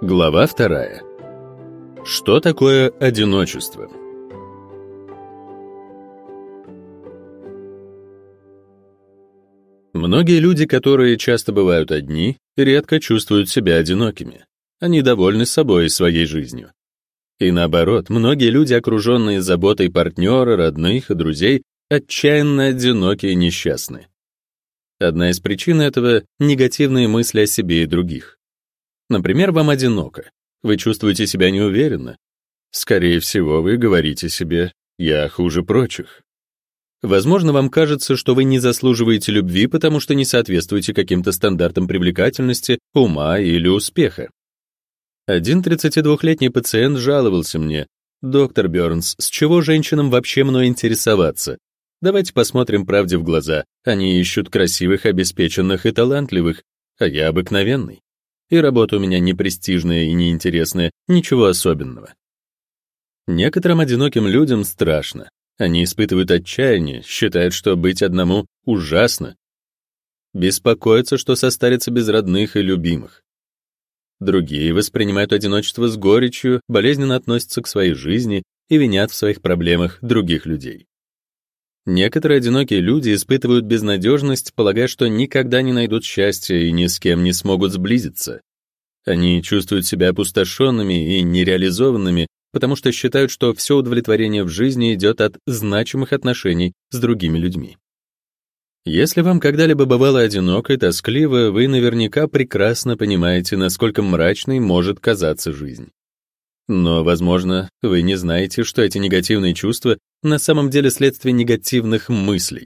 Глава 2. Что такое одиночество? Многие люди, которые часто бывают одни, редко чувствуют себя одинокими. Они довольны собой и своей жизнью. И наоборот, многие люди, окруженные заботой партнера, родных и друзей, отчаянно одиноки и несчастны. Одна из причин этого — негативные мысли о себе и других. Например, вам одиноко. Вы чувствуете себя неуверенно. Скорее всего, вы говорите себе: «Я хуже прочих». Возможно, вам кажется, что вы не заслуживаете любви, потому что не соответствуете каким-то стандартам привлекательности, ума или успеха. Один 32-летний пациент жаловался мне: «Доктор Бёрнс, с чего женщинам вообще мной интересоваться? Давайте посмотрим правде в глаза. Они ищут красивых, обеспеченных и талантливых, а я обыкновенный. И работа у меня не престижная и неинтересная, ничего особенного». Некоторым одиноким людям страшно. Они испытывают отчаяние, считают, что быть одному ужасно. Беспокоятся, что состарятся без родных и любимых. Другие воспринимают одиночество с горечью, болезненно относятся к своей жизни и винят в своих проблемах других людей. Некоторые одинокие люди испытывают безнадежность, полагая, что никогда не найдут счастья и ни с кем не смогут сблизиться. Они чувствуют себя опустошенными и нереализованными, потому что считают, что все удовлетворение в жизни идет от значимых отношений с другими людьми. Если вам когда-либо бывало одиноко и тоскливо, вы наверняка прекрасно понимаете, насколько мрачной может казаться жизнь. Но, возможно, вы не знаете, что эти негативные чувства на самом деле следствие негативных мыслей.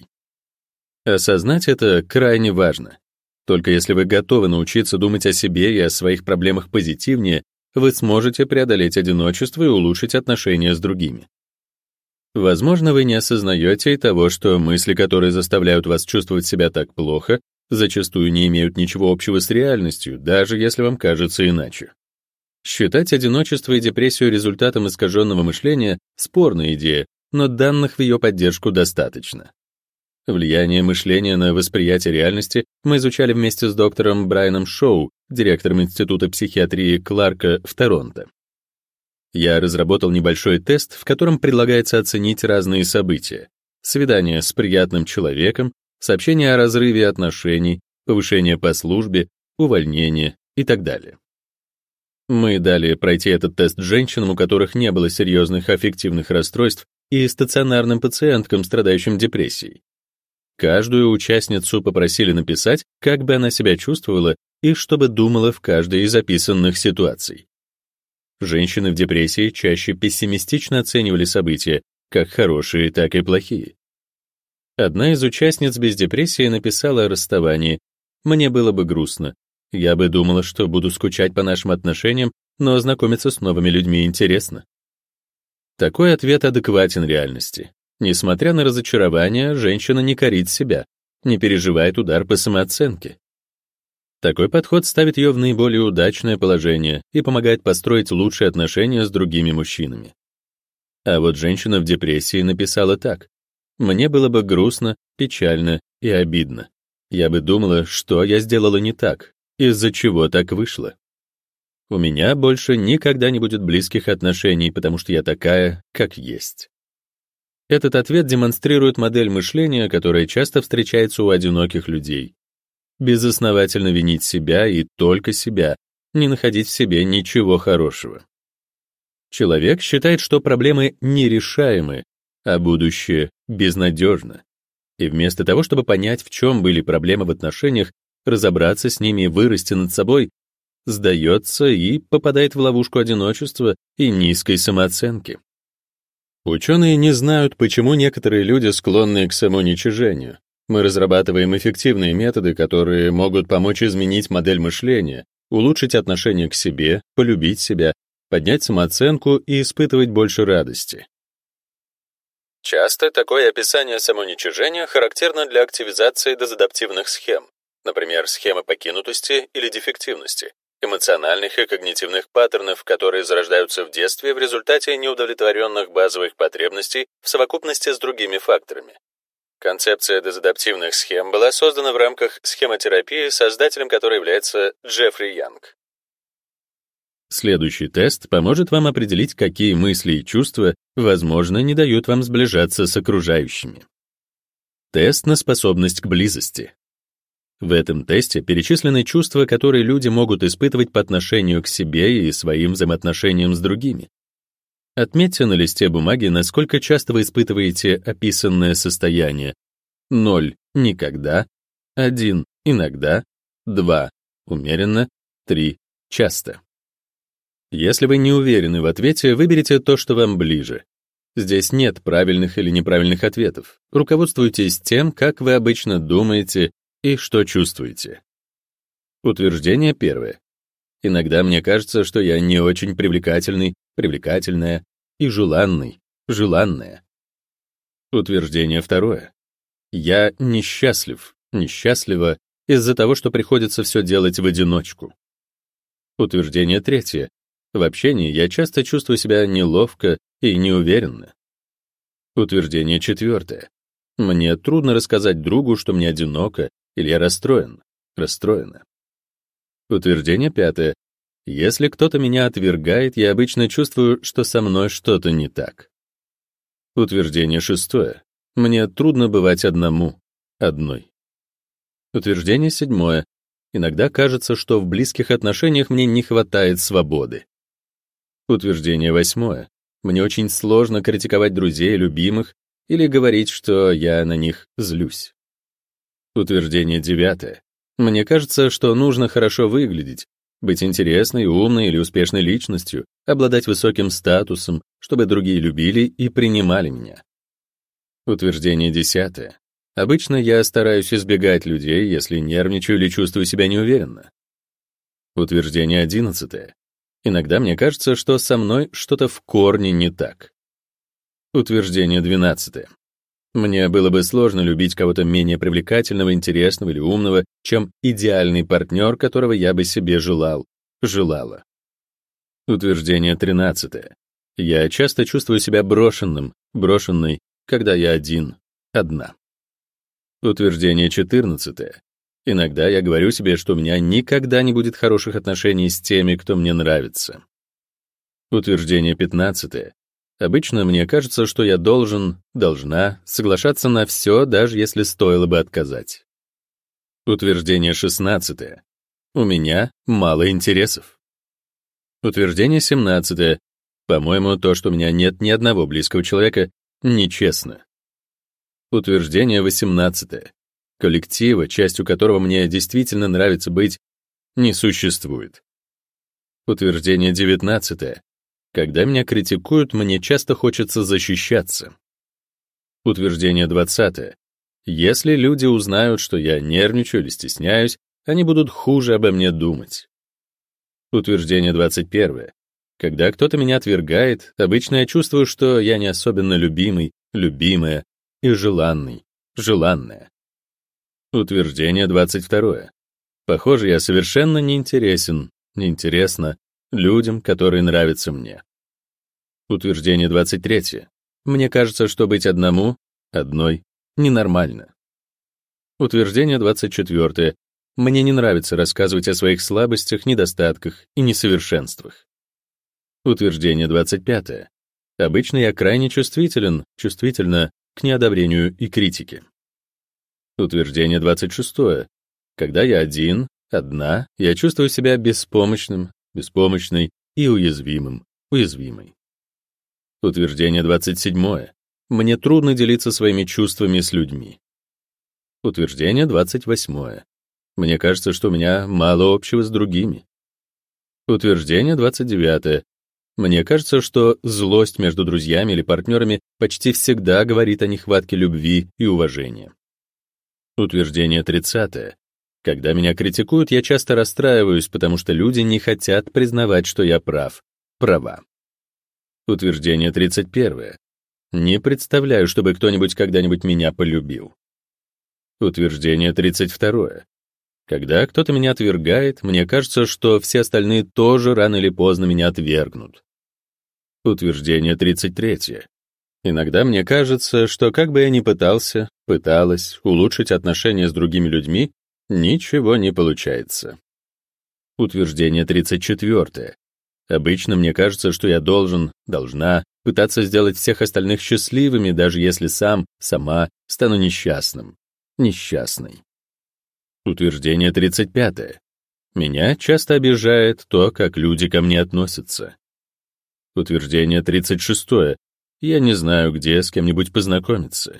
Осознать это крайне важно. Только если вы готовы научиться думать о себе и о своих проблемах позитивнее, вы сможете преодолеть одиночество и улучшить отношения с другими. Возможно, вы не осознаете и того, что мысли, которые заставляют вас чувствовать себя так плохо, зачастую не имеют ничего общего с реальностью, даже если вам кажется иначе. Считать одиночество и депрессию результатом искаженного мышления — спорная идея, но данных в ее поддержку достаточно. Влияние мышления на восприятие реальности мы изучали вместе с доктором Брайаном Шоу, директором Института психиатрии Кларка в Торонто. Я разработал небольшой тест, в котором предлагается оценить разные события: свидание с приятным человеком, сообщение о разрыве отношений, повышение по службе, увольнение и так далее. Мы дали пройти этот тест женщинам, у которых не было серьезных аффективных расстройств, и стационарным пациенткам, страдающим депрессией. Каждую участницу попросили написать, как бы она себя чувствовала и что бы думала в каждой из описанных ситуаций. Женщины в депрессии чаще пессимистично оценивали события, как хорошие, так и плохие. Одна из участниц без депрессии написала о расставании: «Мне было бы грустно. Я бы думала, что буду скучать по нашим отношениям, но знакомиться с новыми людьми интересно». Такой ответ адекватен реальности. Несмотря на разочарование, женщина не корит себя, не переживает удар по самооценке. Такой подход ставит ее в наиболее удачное положение и помогает построить лучшие отношения с другими мужчинами. А вот женщина в депрессии написала так: «Мне было бы грустно, печально и обидно. Я бы думала, что я сделала не так, из-за чего так вышло. У меня больше никогда не будет близких отношений, потому что я такая, как есть». Этот ответ демонстрирует модель мышления, которая часто встречается у одиноких людей. Безосновательно винить себя и только себя, не находить в себе ничего хорошего. Человек считает, что проблемы нерешаемы, а будущее безнадежно. И вместо того, чтобы понять, в чем были проблемы в отношениях, разобраться с ними и вырасти над собой, сдается и попадает в ловушку одиночества и низкой самооценки. Ученые не знают, почему некоторые люди склонны к самоуничижению. Мы разрабатываем эффективные методы, которые могут помочь изменить модель мышления, улучшить отношение к себе, полюбить себя, поднять самооценку и испытывать больше радости. Часто такое описание самоуничижения характерно для активизации дезадаптивных схем, например, схемы покинутости или дефективности, эмоциональных и когнитивных паттернов, которые зарождаются в детстве в результате неудовлетворенных базовых потребностей в совокупности с другими факторами. Концепция дезадаптивных схем была создана в рамках схемотерапии, создателем которой является Джеффри Янг. Следующий тест поможет вам определить, какие мысли и чувства, возможно, не дают вам сближаться с окружающими. Тест на способность к близости. В этом тесте перечислены чувства, которые люди могут испытывать по отношению к себе и своим взаимоотношениям с другими. Отметьте на листе бумаги, насколько часто вы испытываете описанное состояние. 0 — никогда, 1 — иногда, 2 — умеренно, 3 — часто. Если вы не уверены в ответе, выберите то, что вам ближе. Здесь нет правильных или неправильных ответов. Руководствуйтесь тем, как вы обычно думаете и что чувствуете. Утверждение первое. Иногда мне кажется, что я не очень привлекательный, привлекательная и желанный, желанная. Утверждение второе. Я несчастлив, несчастлива из-за того, что приходится все делать в одиночку. Утверждение третье. В общении я часто чувствую себя неловко и неуверенно. Утверждение четвертое. Мне трудно рассказать другу, что мне одиноко, или я расстроен, расстроена. Утверждение пятое. Если кто-то меня отвергает, я обычно чувствую, что со мной что-то не так. Утверждение шестое. Мне трудно бывать одному, одной. Утверждение седьмое. Иногда кажется, что в близких отношениях мне не хватает свободы. Утверждение восьмое. Мне очень сложно критиковать друзей, любимых или говорить, что я на них злюсь. Утверждение девятое. Мне кажется, что нужно хорошо выглядеть, быть интересной, умной или успешной личностью, обладать высоким статусом, чтобы другие любили и принимали меня. Утверждение десятое. Обычно я стараюсь избегать людей, если нервничаю или чувствую себя неуверенно. Утверждение 11. Иногда мне кажется, что со мной что-то в корне не так. Утверждение 12. Мне было бы сложно любить кого-то менее привлекательного, интересного или умного, чем идеальный партнер, которого я бы себе желал, желала. Утверждение 13. Я часто чувствую себя брошенным, брошенной, когда я один, одна. Утверждение 14. Иногда я говорю себе, что у меня никогда не будет хороших отношений с теми, кто мне нравится. Утверждение 15. Обычно мне кажется, что я должна соглашаться на все, даже если стоило бы отказать. Утверждение 16. У меня мало интересов. Утверждение 17. По-моему, то, что у меня нет ни одного близкого человека, нечестно. Утверждение 18. Коллектива, частью которого мне действительно нравится быть, не существует. Утверждение 19. Когда меня критикуют, мне часто хочется защищаться. Утверждение 20. Если люди узнают, что я нервничаю или стесняюсь, они будут хуже обо мне думать. Утверждение 21. Когда кто-то меня отвергает, обычно я чувствую, что я не особенно любимый, любимая и желанный, желанная. Утверждение 22. Похоже, я совершенно неинтересна людям, которые нравятся мне. Утверждение 23. Мне кажется, что быть одной, ненормально. Утверждение 24. Мне не нравится рассказывать о своих слабостях, недостатках и несовершенствах. Утверждение 25. Обычно я крайне чувствительна к неодобрению и критике. Утверждение 26. Когда я одна, я чувствую себя беспомощной и уязвимой. Утверждение 27. Мне трудно делиться своими чувствами с людьми. Утверждение 28. Мне кажется, что у меня мало общего с другими. Утверждение 29. Мне кажется, что злость между друзьями или партнерами почти всегда говорит о нехватке любви и уважения. Утверждение 30. Когда меня критикуют, я часто расстраиваюсь, потому что люди не хотят признавать, что я права. Утверждение 31. Не представляю, чтобы кто-нибудь когда-нибудь меня полюбил. Утверждение 32. Когда кто-то меня отвергает, мне кажется, что все остальные тоже рано или поздно меня отвергнут. Утверждение 33. Иногда мне кажется, что как бы я ни пыталась улучшить отношения с другими людьми, ничего не получается. Утверждение 34. Обычно мне кажется, что я должна пытаться сделать всех остальных счастливыми, даже если сама стану несчастным, несчастной. Утверждение 35. Меня часто обижает то, как люди ко мне относятся. Утверждение 36. Я не знаю, где с кем-нибудь познакомиться.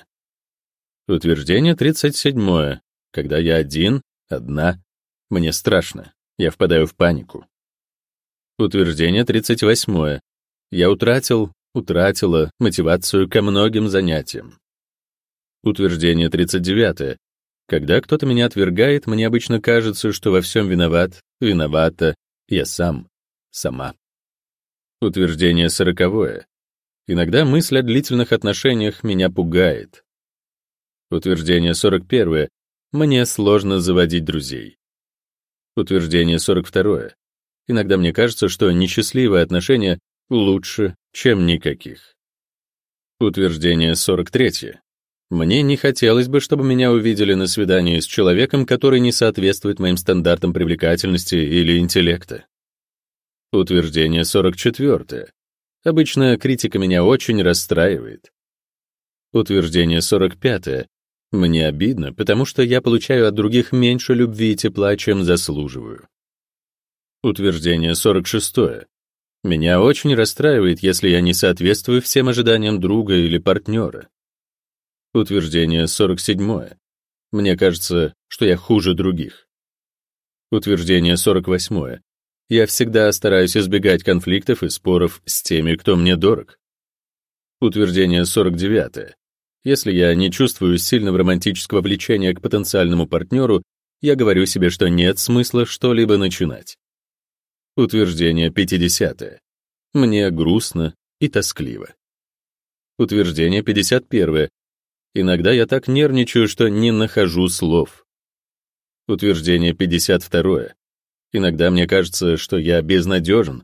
Утверждение 37. Когда я одна, мне страшно, я впадаю в панику. Утверждение 38. Я утратила мотивацию ко многим занятиям. Утверждение 39. Когда кто-то меня отвергает, мне обычно кажется, что во всем виновата я сама. Утверждение 40. Иногда мысль о длительных отношениях меня пугает. Утверждение 41. Мне сложно заводить друзей. Утверждение 42. Иногда мне кажется, что несчастливые отношения лучше, чем никаких. Утверждение 43. Мне не хотелось бы, чтобы меня увидели на свидании с человеком, который не соответствует моим стандартам привлекательности или интеллекта. Утверждение 44. Обычно критика меня очень расстраивает. Утверждение 45. Мне обидно, потому что я получаю от других меньше любви и тепла, чем заслуживаю. Утверждение 46. Меня очень расстраивает, если я не соответствую всем ожиданиям друга или партнера. Утверждение 47. Мне кажется, что я хуже других. Утверждение 48. Я всегда стараюсь избегать конфликтов и споров с теми, кто мне дорог. Утверждение 49. Если я не чувствую сильного романтического влечения к потенциальному партнеру, я говорю себе, что нет смысла что-либо начинать. Утверждение 50. Мне грустно и тоскливо. Утверждение 51. Иногда я так нервничаю, что не нахожу слов. Утверждение 52. Иногда мне кажется, что я безнадежна,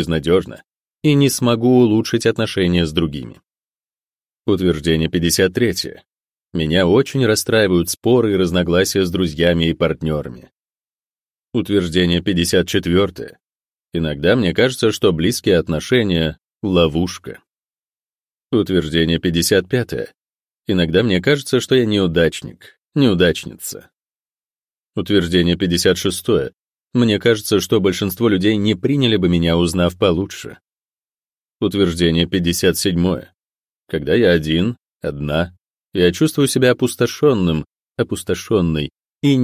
и не смогу улучшить отношения с другими. Утверждение 53. Меня очень расстраивают споры и разногласия с друзьями и партнерами. Утверждение 54. Иногда мне кажется, что близкие отношения — ловушка. Утверждение 55. Иногда мне кажется, что я неудачница. Утверждение 56. Мне кажется, что большинство людей не приняли бы меня, узнав получше. Утверждение 57. Когда я одна, я чувствую себя опустошенной и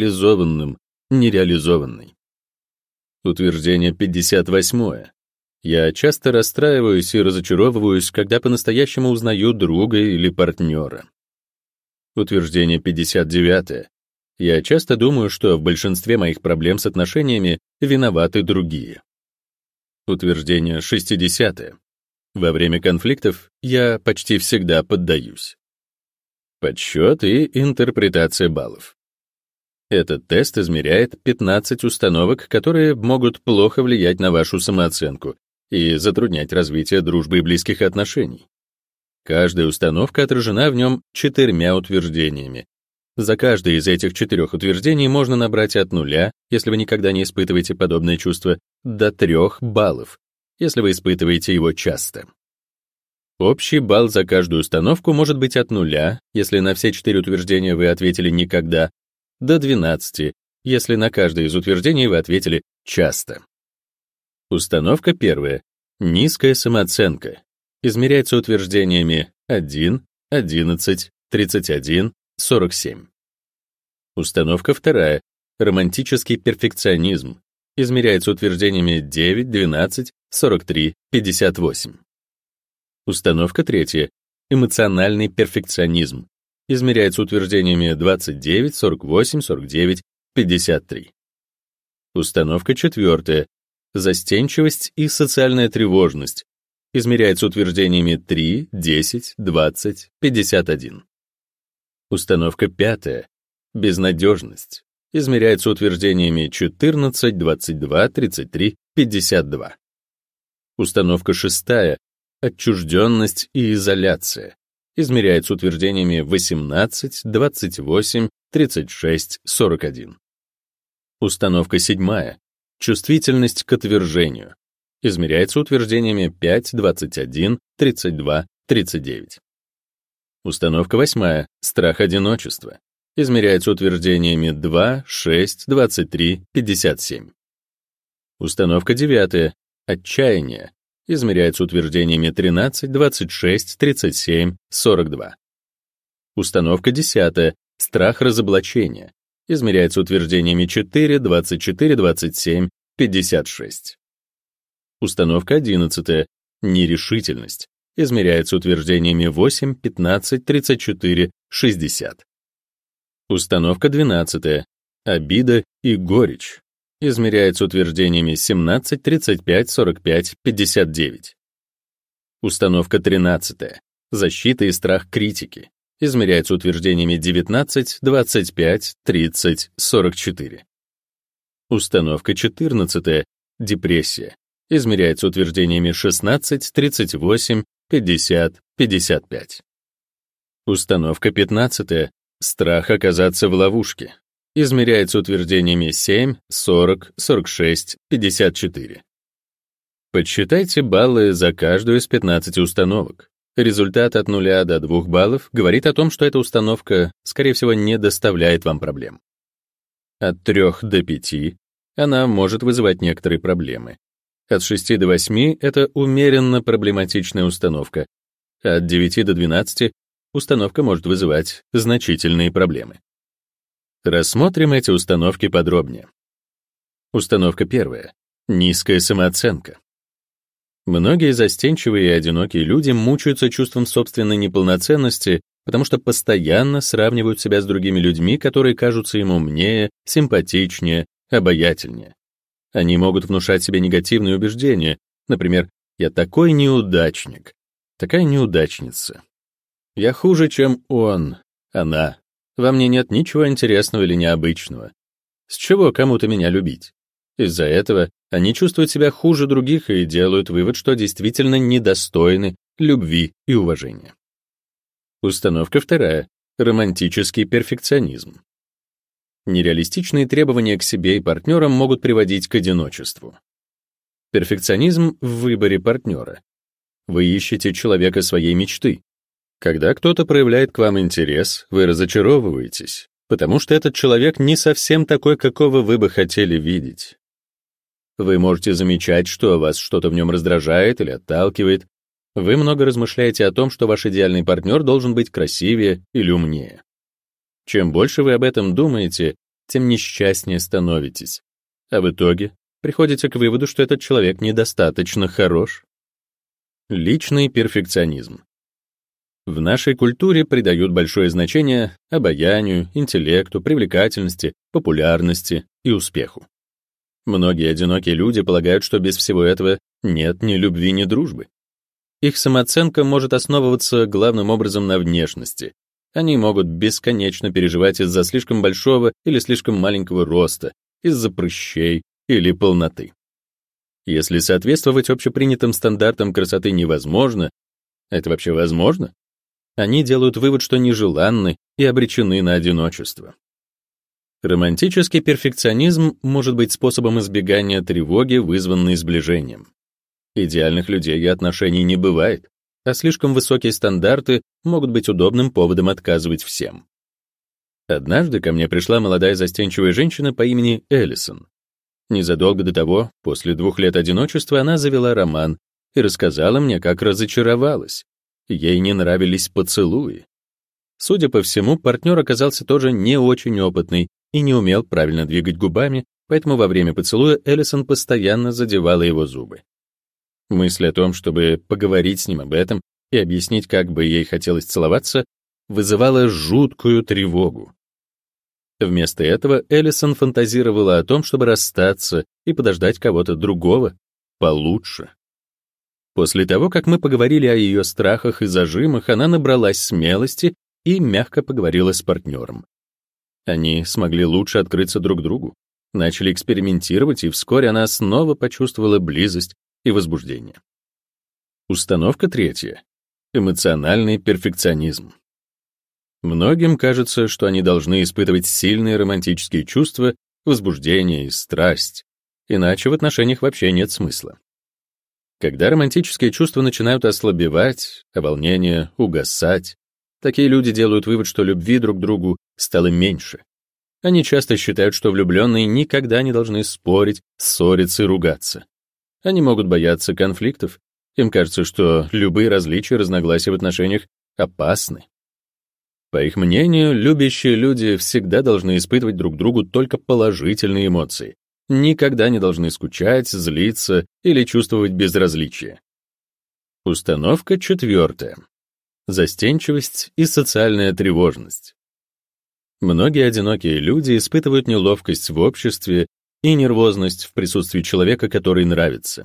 нереализованной. Утверждение 58. Я часто расстраиваюсь и разочаровываюсь, когда по-настоящему узнаю друга или партнера. Утверждение 59. Я часто думаю, что в большинстве моих проблем с отношениями виноваты другие. Утверждение 60. Во время конфликтов я почти всегда поддаюсь. Подсчет и интерпретация баллов. Этот тест измеряет 15 установок, которые могут плохо влиять на вашу самооценку и затруднять развитие дружбы и близких отношений. Каждая установка отражена в нем 4 утверждениями. За каждое из этих 4 утверждений можно набрать от 0, если вы никогда не испытываете подобное чувство, до 3 баллов, если вы испытываете его часто. Общий балл за каждую установку может быть от 0, если на все 4 утверждения вы ответили «никогда», до 12, если на каждое из утверждений вы ответили «часто». Установка 1. Низкая самооценка. Измеряется утверждениями 1, 11, 31, 47. Установка 2. Романтический перфекционизм. Измеряется утверждениями 9, 12, 43, 58. Установка 3. Эмоциональный перфекционизм. Измеряется утверждениями 29, 48, 49, 53. Установка 4. Застенчивость и социальная тревожность. Измеряется утверждениями 3, 10, 20, 51. Установка 5. Безнадежность. Измеряется утверждениями 14, 22, 33, 52. Установка 6. Отчужденность и изоляция. Измеряется утверждениями 18, 28, 36, 41. Установка 7. Чувствительность к отвержению. измеряется утверждениями 5, 21, 32, 39. Установка 8. Страх одиночества. Измеряется утверждениями 2, 6, 23, 57. Установка 9. Отчаяние. Измеряется утверждениями 13, 26, 37, 42. Установка 10. Страх разоблачения. Измеряется утверждениями 4, 24, 27, 56. Установка 11. Нерешительность. Измеряется утверждениями 8, 15, 34, 60. Установка 12. Обида и горечь. Измеряется утверждениями 17, 35, 45, 59. Установка 13. Защита и страх критики. Измеряется утверждениями 19, 25, 30, 44. Установка 14. Депрессия. Измеряется утверждениями 16, 38, 50, 55. Установка 15. Страх оказаться в ловушке. Измеряется утверждениями 7, 40, 46, 54. Подсчитайте баллы за каждую из 15 установок. Результат от 0 до 2 баллов говорит о том, что эта установка, скорее всего, не доставляет вам проблем. От 3 до 5 она может вызывать некоторые проблемы. От 6 до 8 это умеренно проблематичная установка. От 9 до 12 установка может вызывать значительные проблемы. Рассмотрим эти установки подробнее. Установка 1. Низкая самооценка. Многие застенчивые и одинокие люди мучаются чувством собственной неполноценности, потому что постоянно сравнивают себя с другими людьми, которые кажутся им умнее, симпатичнее, обаятельнее. Они могут внушать себе негативные убеждения, например, «я такой неудачник», «такая неудачница», «я хуже, чем он», «она», «во мне нет ничего интересного или необычного», «с чего кому-то меня любить». Из-за этого они чувствуют себя хуже других и делают вывод, что действительно недостойны любви и уважения. Установка 2. Романтический перфекционизм. Нереалистичные требования к себе и партнерам могут приводить к одиночеству. Перфекционизм в выборе партнера. Вы ищете человека своей мечты. Когда кто-то проявляет к вам интерес, вы разочаровываетесь, потому что этот человек не совсем такой, какого вы бы хотели видеть. Вы можете замечать, что вас что-то в нем раздражает или отталкивает. Вы много размышляете о том, что ваш идеальный партнер должен быть красивее или умнее. Чем больше вы об этом думаете, тем несчастнее становитесь. А в итоге приходите к выводу, что этот человек недостаточно хорош. Личный перфекционизм. В нашей культуре придают большое значение обаянию, интеллекту, привлекательности, популярности и успеху. Многие одинокие люди полагают, что без всего этого нет ни любви, ни дружбы. Их самооценка может основываться главным образом на внешности. Они могут бесконечно переживать из-за слишком большого или слишком маленького роста, из-за прыщей или полноты. Если соответствовать общепринятым стандартам красоты невозможно, это вообще возможно? Они делают вывод, что нежеланны и обречены на одиночество. Романтический перфекционизм может быть способом избегания тревоги, вызванной сближением. Идеальных людей и отношений не бывает, а слишком высокие стандарты могут быть удобным поводом отказывать всем. Однажды ко мне пришла молодая застенчивая женщина по имени Эллисон. Незадолго до того, после 2 лет одиночества, она завела роман и рассказала мне, как разочаровалась. Ей не нравились поцелуи. Судя по всему, партнер оказался тоже не очень опытный и не умел правильно двигать губами, поэтому во время поцелуя Эллисон постоянно задевала его зубы. Мысль о том, чтобы поговорить с ним об этом и объяснить, как бы ей хотелось целоваться, вызывала жуткую тревогу. Вместо этого Эллисон фантазировала о том, чтобы расстаться и подождать кого-то другого, получше. После того, как мы поговорили о ее страхах и зажимах, она набралась смелости и мягко поговорила с партнером. Они смогли лучше открыться друг другу, начали экспериментировать, и вскоре она снова почувствовала близость и возбуждение. Установка 3. Эмоциональный перфекционизм. Многим кажется, что они должны испытывать сильные романтические чувства, возбуждение и страсть, иначе в отношениях вообще нет смысла. Когда романтические чувства начинают ослабевать, а волнение угасать, такие люди делают вывод, что любви друг к другу стало меньше. Они часто считают, что влюбленные никогда не должны спорить, ссориться и ругаться. Они могут бояться конфликтов. Им кажется, что любые различия, разногласия в отношениях опасны. По их мнению, любящие люди всегда должны испытывать друг другу только положительные эмоции, никогда не должны скучать, злиться или чувствовать безразличие. Установка 4. Застенчивость и социальная тревожность. Многие одинокие люди испытывают неловкость в обществе и нервозность в присутствии человека, который нравится.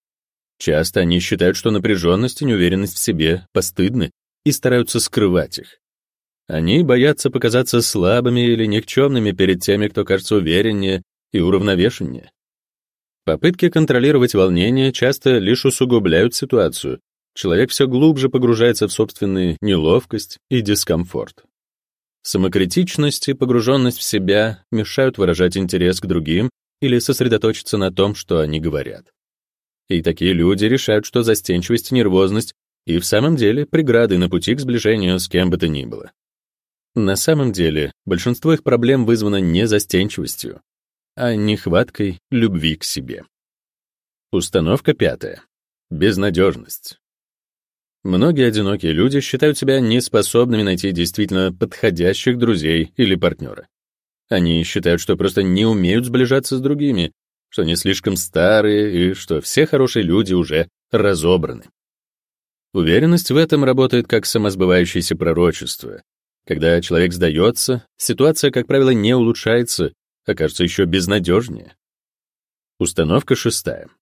Часто они считают, что напряженность и неуверенность в себе постыдны и стараются скрывать их. Они боятся показаться слабыми или никчемными перед теми, кто кажется увереннее и уравновешеннее. Попытки контролировать волнение часто лишь усугубляют ситуацию. Человек все глубже погружается в собственную неловкость и дискомфорт. Самокритичность и погруженность в себя мешают выражать интерес к другим или сосредоточиться на том, что они говорят. И такие люди решают, что застенчивость и нервозность и в самом деле преграды на пути к сближению с кем бы то ни было. На самом деле, большинство их проблем вызвано не застенчивостью, а нехваткой любви к себе. Установка 5. Безнадежность. Многие одинокие люди считают себя неспособными найти действительно подходящих друзей или партнера. Они считают, что просто не умеют сближаться с другими, что они слишком старые и что все хорошие люди уже разобраны. Уверенность в этом работает как самосбывающееся пророчество. Когда человек сдается, ситуация, как правило, не улучшается, а кажется еще безнадежнее. Установка 6.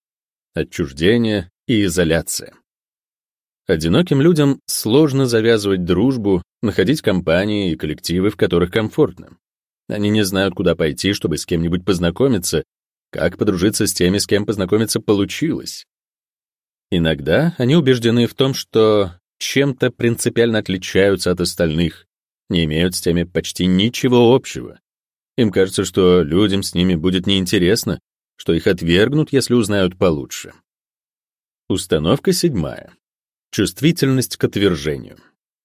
Отчуждение и изоляция. Одиноким людям сложно завязывать дружбу, находить компании и коллективы, в которых комфортно. Они не знают, куда пойти, чтобы с кем-нибудь познакомиться, как подружиться с теми, с кем познакомиться получилось. Иногда они убеждены в том, что чем-то принципиально отличаются от остальных, не имеют с теми почти ничего общего. Им кажется, что людям с ними будет неинтересно, что их отвергнут, если узнают получше. Установка 7. Чувствительность к отвержению.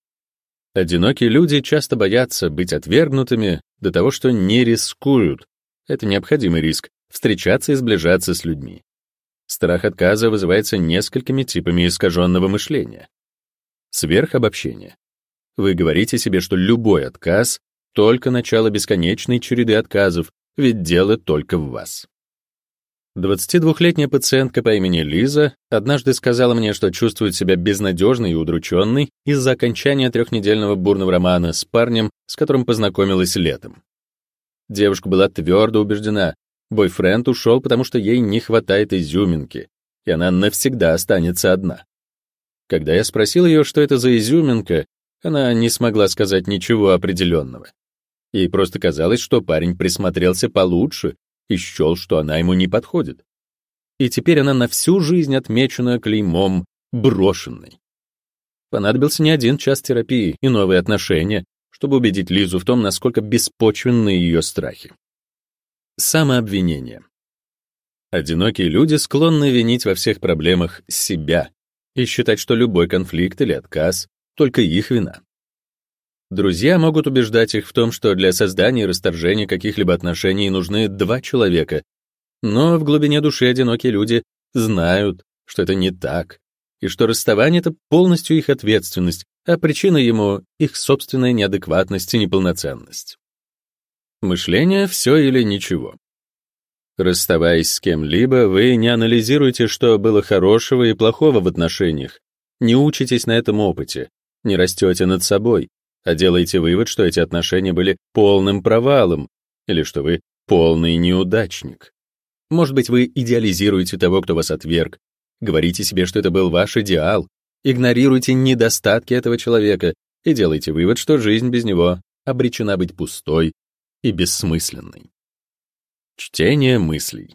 Одинокие люди часто боятся быть отвергнутыми до того, что не рискуют. Это необходимый риск — встречаться и сближаться с людьми. Страх отказа вызывается несколькими типами искаженного мышления. Сверхобобщение. Вы говорите себе, что любой отказ — только начало бесконечной череды отказов, ведь дело только в вас. 22-летняя пациентка по имени Лиза однажды сказала мне, что чувствует себя безнадежной и удрученной из-за окончания 3-недельного бурного романа с парнем, с которым познакомилась летом. Девушка была твердо убеждена, бойфренд ушел, потому что ей не хватает изюминки, и она навсегда останется одна. Когда я спросил ее, что это за изюминка, она не смогла сказать ничего определенного. Ей просто казалось, что парень присмотрелся получше и счел, что она ему не подходит. И теперь она на всю жизнь отмечена клеймом «брошенной». Понадобился не один час терапии и новые отношения, чтобы убедить Лизу в том, насколько беспочвенны ее страхи. Самообвинение. Одинокие люди склонны винить во всех проблемах себя и считать, что любой конфликт или отказ — только их вина. Друзья могут убеждать их в том, что для создания и расторжения каких-либо отношений нужны 2 человека, но в глубине души одинокие люди знают, что это не так, и что расставание — это полностью их ответственность, а причина ему — их собственная неадекватность и неполноценность. Мышление — все или ничего. Расставаясь с кем-либо, вы не анализируете, что было хорошего и плохого в отношениях, не учитесь на этом опыте, не растете над собой, а делаете вывод, что эти отношения были полным провалом или что вы полный неудачник. Может быть, вы идеализируете того, кто вас отверг, говорите себе, что это был ваш идеал, игнорируете недостатки этого человека и делаете вывод, что жизнь без него обречена быть пустой и бессмысленной. Чтение мыслей.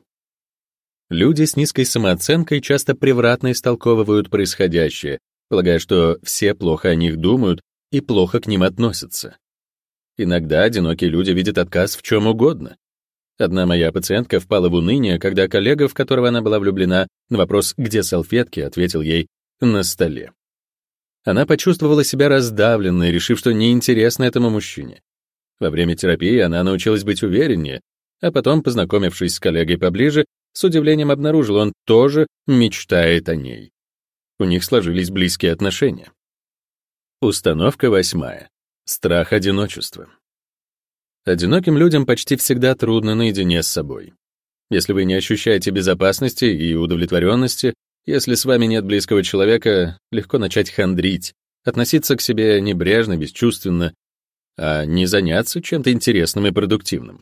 Люди с низкой самооценкой часто превратно истолковывают происходящее, полагая, что все плохо о них думают и плохо к ним относятся. Иногда одинокие люди видят отказ в чем угодно. Одна моя пациентка впала в уныние, когда коллега, в которого она была влюблена, на вопрос «где салфетки?», ответил ей «на столе». Она почувствовала себя раздавленной, решив, что неинтересно этому мужчине. Во время терапии она научилась быть увереннее, а потом, познакомившись с коллегой поближе, с удивлением обнаружила, он тоже мечтает о ней. У них сложились близкие отношения. Установка 8. Страх одиночества. Одиноким людям почти всегда трудно наедине с собой. Если вы не ощущаете безопасности и удовлетворенности, если с вами нет близкого человека, легко начать хандрить, относиться к себе небрежно, бесчувственно, а не заняться чем-то интересным и продуктивным.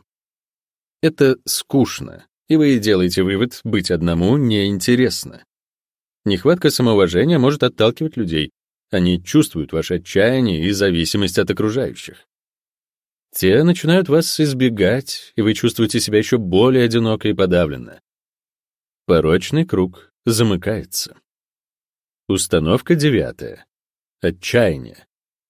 Это скучно, и вы делаете вывод, быть одному неинтересно. Нехватка самоуважения может отталкивать людей. Они чувствуют ваше отчаяние и зависимость от окружающих. Те начинают вас избегать, и вы чувствуете себя еще более одиноко и подавленно. Порочный круг замыкается. Установка 9. Отчаяние.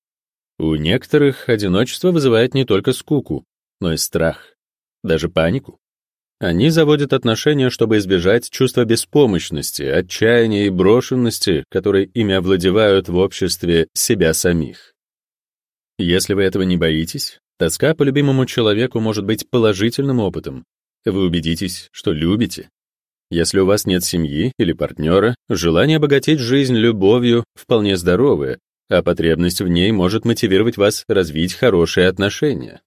У некоторых одиночество вызывает не только скуку, но и страх, даже панику. Они заводят отношения, чтобы избежать чувства беспомощности, отчаяния и брошенности, которые ими овладевают в обществе себя самих. Если вы этого не боитесь, тоска по любимому человеку может быть положительным опытом. Вы убедитесь, что любите. Если у вас нет семьи или партнера, желание обогатить жизнь любовью вполне здоровое, а потребность в ней может мотивировать вас развить хорошие отношения.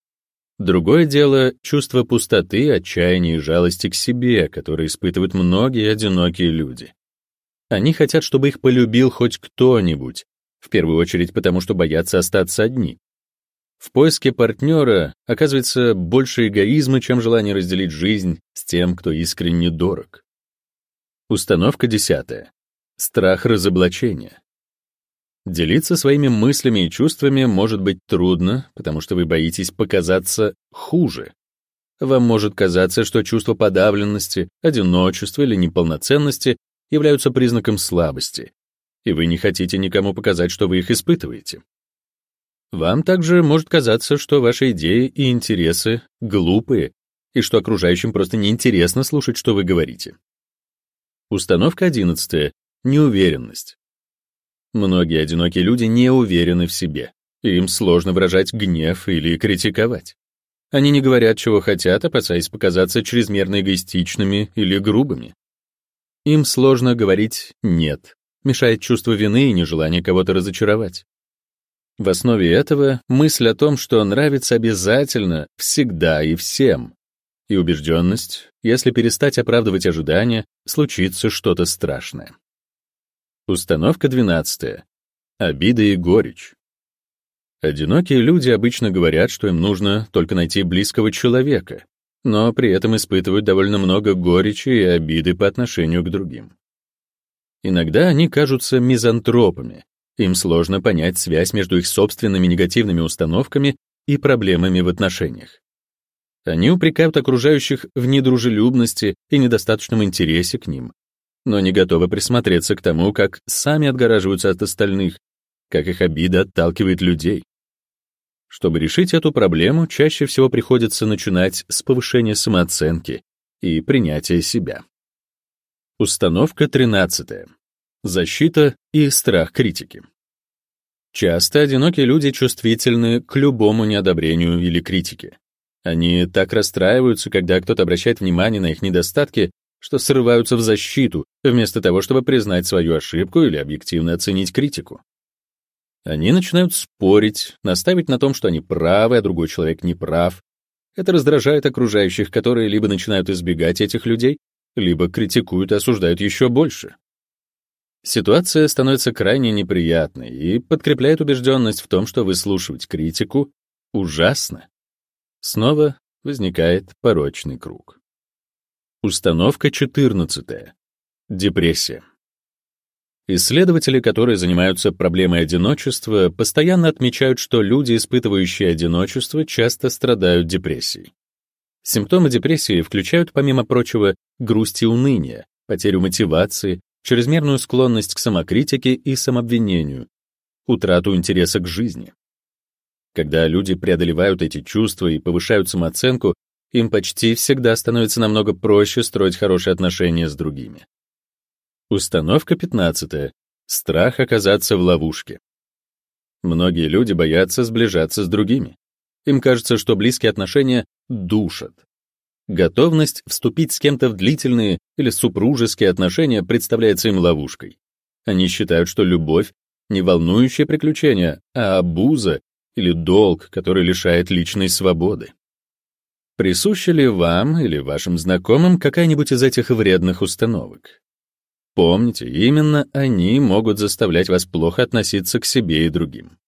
Другое дело — чувство пустоты, отчаяния и жалости к себе, которые испытывают многие одинокие люди. Они хотят, чтобы их полюбил хоть кто-нибудь, в первую очередь потому, что боятся остаться одни. В поиске партнера оказывается больше эгоизма, чем желание разделить жизнь с тем, кто искренне дорог. Установка 10. Страх разоблачения. Делиться своими мыслями и чувствами может быть трудно, потому что вы боитесь показаться хуже. Вам может казаться, что чувство подавленности, одиночества или неполноценности являются признаком слабости, и вы не хотите никому показать, что вы их испытываете. Вам также может казаться, что ваши идеи и интересы глупые, и что окружающим просто неинтересно слушать, что вы говорите. Установка 11. Неуверенность. Многие одинокие люди не уверены в себе, и им сложно выражать гнев или критиковать. Они не говорят, чего хотят, опасаясь показаться чрезмерно эгоистичными или грубыми. Им сложно говорить «нет», мешает чувство вины и нежелание кого-то разочаровать. В основе этого мысль о том, что нравится обязательно, всегда и всем, и убежденность, если перестать оправдывать ожидания, случится что-то страшное. Установка 12. Обида и горечь. Одинокие люди обычно говорят, что им нужно только найти близкого человека, но при этом испытывают довольно много горечи и обиды по отношению к другим. Иногда они кажутся мизантропами, им сложно понять связь между их собственными негативными установками и проблемами в отношениях. Они упрекают окружающих в недружелюбности и недостаточном интересе к ним, но не готовы присмотреться к тому, как сами отгораживаются от остальных, как их обида отталкивает людей. Чтобы решить эту проблему, чаще всего приходится начинать с повышения самооценки и принятия себя. Установка 13. Защита и страх критики. Часто одинокие люди чувствительны к любому неодобрению или критике. Они так расстраиваются, когда кто-то обращает внимание на их недостатки, что срываются в защиту, вместо того, чтобы признать свою ошибку или объективно оценить критику. Они начинают спорить, настаивать на том, что они правы, а другой человек не прав. Это раздражает окружающих, которые либо начинают избегать этих людей, либо критикуют и осуждают еще больше. Ситуация становится крайне неприятной и подкрепляет убежденность в том, что выслушивать критику ужасно. Снова возникает порочный круг. Установка 14. Депрессия. Исследователи, которые занимаются проблемой одиночества, постоянно отмечают, что люди, испытывающие одиночество, часто страдают депрессией. Симптомы депрессии включают, помимо прочего, грусть и уныние, потерю мотивации, чрезмерную склонность к самокритике и самообвинению, утрату интереса к жизни. Когда люди преодолевают эти чувства и повышают самооценку, им почти всегда становится намного проще строить хорошие отношения с другими. Установка 15. Страх оказаться в ловушке. Многие люди боятся сближаться с другими. Им кажется, что близкие отношения душат. Готовность вступить с кем-то в длительные или супружеские отношения представляется им ловушкой. Они считают, что любовь — не волнующее приключение, а обуза или долг, который лишает личной свободы. Присуща ли вам или вашим знакомым какая-нибудь из этих вредных установок? Помните, именно они могут заставлять вас плохо относиться к себе и другим.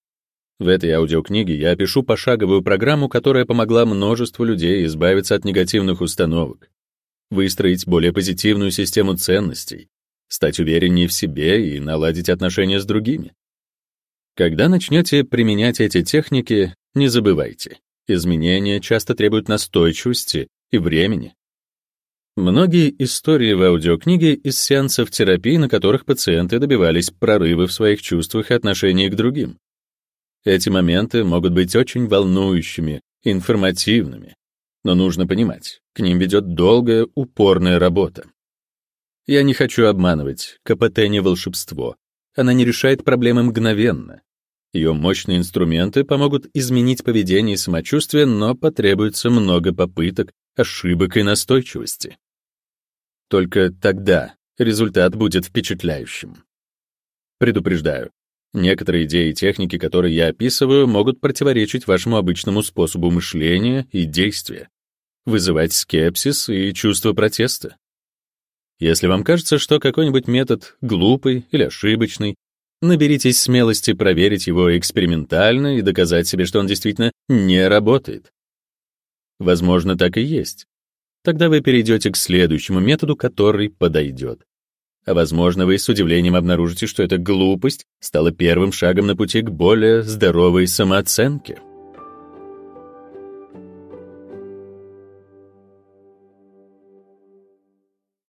В этой аудиокниге я опишу пошаговую программу, которая помогла множеству людей избавиться от негативных установок, выстроить более позитивную систему ценностей, стать увереннее в себе и наладить отношения с другими. Когда начнете применять эти техники, не забывайте, изменения часто требуют настойчивости и времени. Многие истории в аудиокниге из сеансов терапии, на которых пациенты добивались прорыва в своих чувствах и отношении к другим. Эти моменты могут быть очень волнующими, информативными, но нужно понимать, к ним ведет долгая, упорная работа. Я не хочу обманывать, КПТ не волшебство. Она не решает проблемы мгновенно. Ее мощные инструменты помогут изменить поведение и самочувствие, но потребуется много попыток, ошибок и настойчивости. Только тогда результат будет впечатляющим. Предупреждаю, некоторые идеи и техники, которые я описываю, могут противоречить вашему обычному способу мышления и действия, вызывать скепсис и чувство протеста. Если вам кажется, что какой-нибудь метод глупый или ошибочный, наберитесь смелости проверить его экспериментально и доказать себе, что он действительно не работает. Возможно, так и есть. Тогда вы перейдете к следующему методу, который подойдет. А возможно, вы с удивлением обнаружите, что эта глупость стала первым шагом на пути к более здоровой самооценке.